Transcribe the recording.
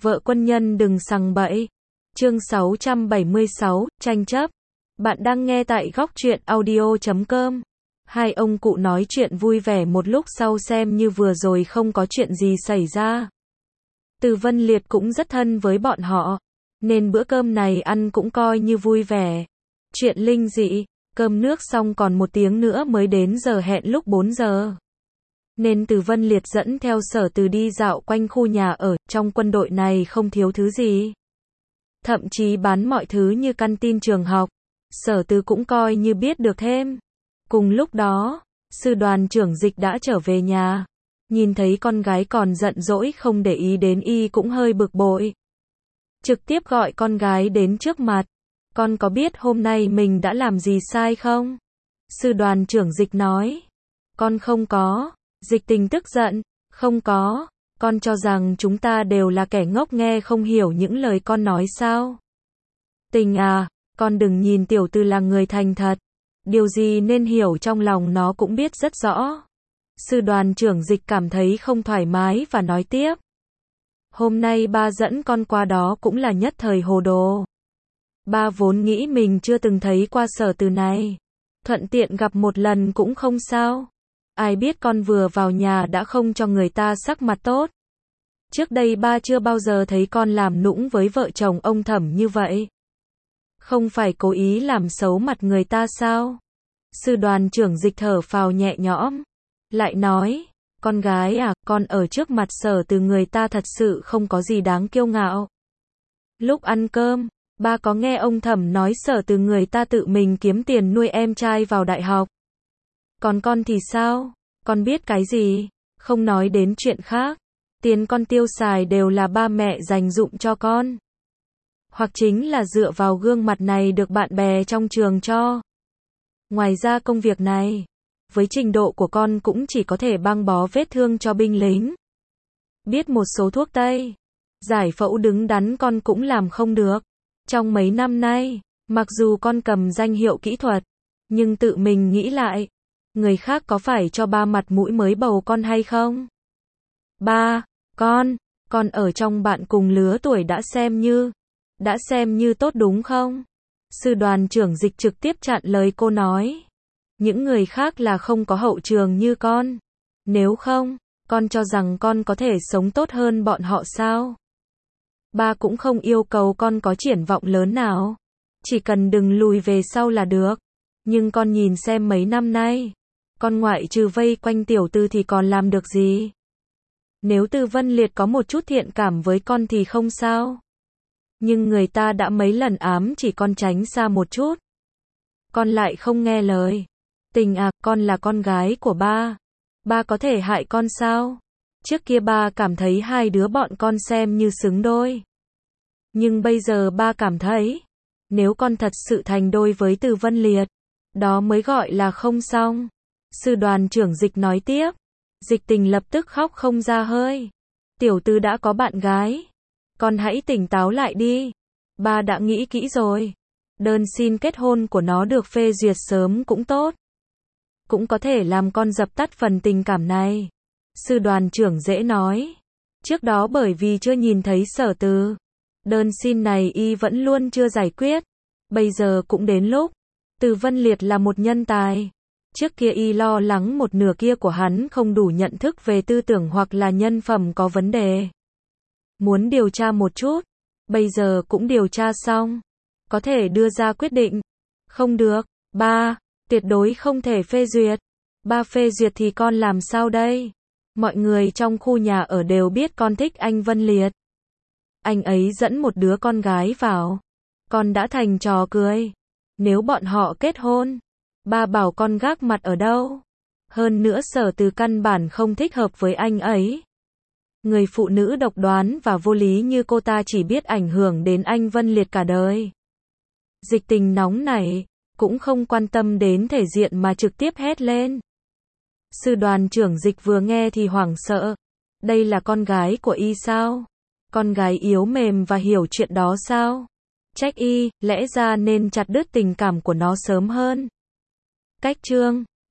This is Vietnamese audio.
Vợ quân nhân đừng sằng bậy. Chương 676, tranh chấp. Bạn đang nghe tại góc truyện audio.com. Hai ông cụ nói chuyện vui vẻ một lúc sau xem như vừa rồi không có chuyện gì xảy ra. Từ Vân Liệt cũng rất thân với bọn họ, nên bữa cơm này ăn cũng coi như vui vẻ. Chuyện linh dị, cơm nước xong còn 1 tiếng nữa mới đến giờ hẹn lúc 4 giờ. Nên Từ Vân Liệt dẫn theo Sở Từ đi dạo quanh khu nhà ở, trong quân đội này không thiếu thứ gì. Thậm chí bán mọi thứ như căn tin trường học. Sở Từ cũng coi như biết được thêm. Cùng lúc đó, sư đoàn trưởng Dịch đã trở về nhà. Nhìn thấy con gái còn giận dỗi không để ý đến y cũng hơi bực bội. Trực tiếp gọi con gái đến trước mặt. Con có biết hôm nay mình đã làm gì sai không? Sư đoàn trưởng Dịch nói. Con không có. Dịch Tình tức giận. Không có. Con cho rằng chúng ta đều là kẻ ngốc nghe không hiểu những lời con nói sao? Tình à, con đừng nhìn tiểu Từ là người thành thật. Điều gì nên hiểu trong lòng nó cũng biết rất rõ. Sư đoàn trưởng Dịch cảm thấy không thoải mái và nói tiếp. Hôm nay ba dẫn con qua đó cũng là nhất thời hồ đồ. Ba vốn nghĩ mình chưa từng thấy qua Sở Từ này. Thuận tiện gặp một lần cũng không sao. Ai biết con vừa vào nhà đã không cho người ta sắc mặt tốt. Trước đây ba chưa bao giờ thấy con làm nũng với vợ chồng ông Thẩm như vậy. Không phải cố ý làm xấu mặt người ta sao? Sư đoàn trưởng Dịch thở phào nhẹ nhõm. Lại nói, con gái à, con ở trước mặt Sở Từ người ta thật sự không có gì đáng kiêu ngạo. Lúc ăn cơm, ba có nghe ông Thẩm nói Sở Từ người ta tự mình kiếm tiền nuôi em trai vào đại học. Còn con thì sao? Con biết cái gì? Không nói đến chuyện khác. Tiền con tiêu xài đều là ba mẹ dành dụm cho con. Hoặc chính là dựa vào gương mặt này được bạn bè trong trường cho. Ngoài ra công việc này, với trình độ của con cũng chỉ có thể băng bó vết thương cho binh lính. Biết một số thuốc tây, giải phẫu đứng đắn con cũng làm không được. Trong mấy năm nay, mặc dù con cầm danh hiệu kỹ thuật, nhưng tự mình nghĩ lại, người khác có phải cho ba mặt mũi mới bầu con hay không? Ba, con ở trong bạn cùng lứa tuổi đã xem như tốt đúng không? Sư đoàn trưởng Dịch trực tiếp chặn lời cô nói. Những người khác là không có hậu trường như con. Nếu không, con cho rằng con có thể sống tốt hơn bọn họ sao? Ba cũng không yêu cầu con có triển vọng lớn nào. Chỉ cần đừng lùi về sau là được. Nhưng con nhìn xem mấy năm nay, con ngoại trừ vây quanh tiểu Từ thì còn làm được gì? Nếu Từ Vân Liệt có một chút thiện cảm với con thì không sao. Nhưng người ta đã mấy lần ám chỉ con tránh xa một chút. Con lại không nghe lời. Tình à, con là con gái của ba. Ba có thể hại con sao? Trước kia ba cảm thấy hai đứa bọn con xem như xứng đôi. Nhưng bây giờ ba cảm thấy, nếu con thật sự thành đôi với Từ Vân Liệt, đó mới gọi là không xong. Sư đoàn trưởng Dịch nói tiếp. Dịch Tình lập tức khóc không ra hơi. Tiểu Từ đã có bạn gái. Con hãy tỉnh táo lại đi. Ba đã nghĩ kỹ rồi. Đơn xin kết hôn của nó được phê duyệt sớm cũng tốt. Cũng có thể làm con dập tắt phần tình cảm này. Sư đoàn trưởng dễ nói. Trước đó bởi vì chưa nhìn thấy Sở Từ, đơn xin này y vẫn luôn chưa giải quyết. Bây giờ cũng đến lúc. Từ Vân Liệt là một nhân tài. Trước kia y lo lắng một nửa kia của hắn không đủ nhận thức về tư tưởng hoặc là nhân phẩm có vấn đề. Muốn điều tra một chút. Bây giờ cũng điều tra xong. Có thể đưa ra quyết định. Không được. Ba, tuyệt đối không thể phê duyệt. Ba phê duyệt thì con làm sao đây? Mọi người trong khu nhà ở đều biết con thích anh Vân Liệt. Anh ấy dẫn một đứa con gái vào. Con đã thành trò cười. Nếu bọn họ kết hôn, ba bảo con gác mặt ở đâu? Hơn nữa Sở Từ căn bản không thích hợp với anh ấy. Người phụ nữ độc đoán và vô lý như cô ta chỉ biết ảnh hưởng đến anh Vân Liệt cả đời. Dịch Tình nóng nảy, cũng không quan tâm đến thể diện mà trực tiếp hét lên. Sư đoàn trưởng Dịch vừa nghe thì hoảng sợ. Đây là con gái của y sao? Con gái yếu mềm và hiểu chuyện đó sao? Trách y, lẽ ra nên chặt đứt tình cảm của nó sớm hơn. Cách chương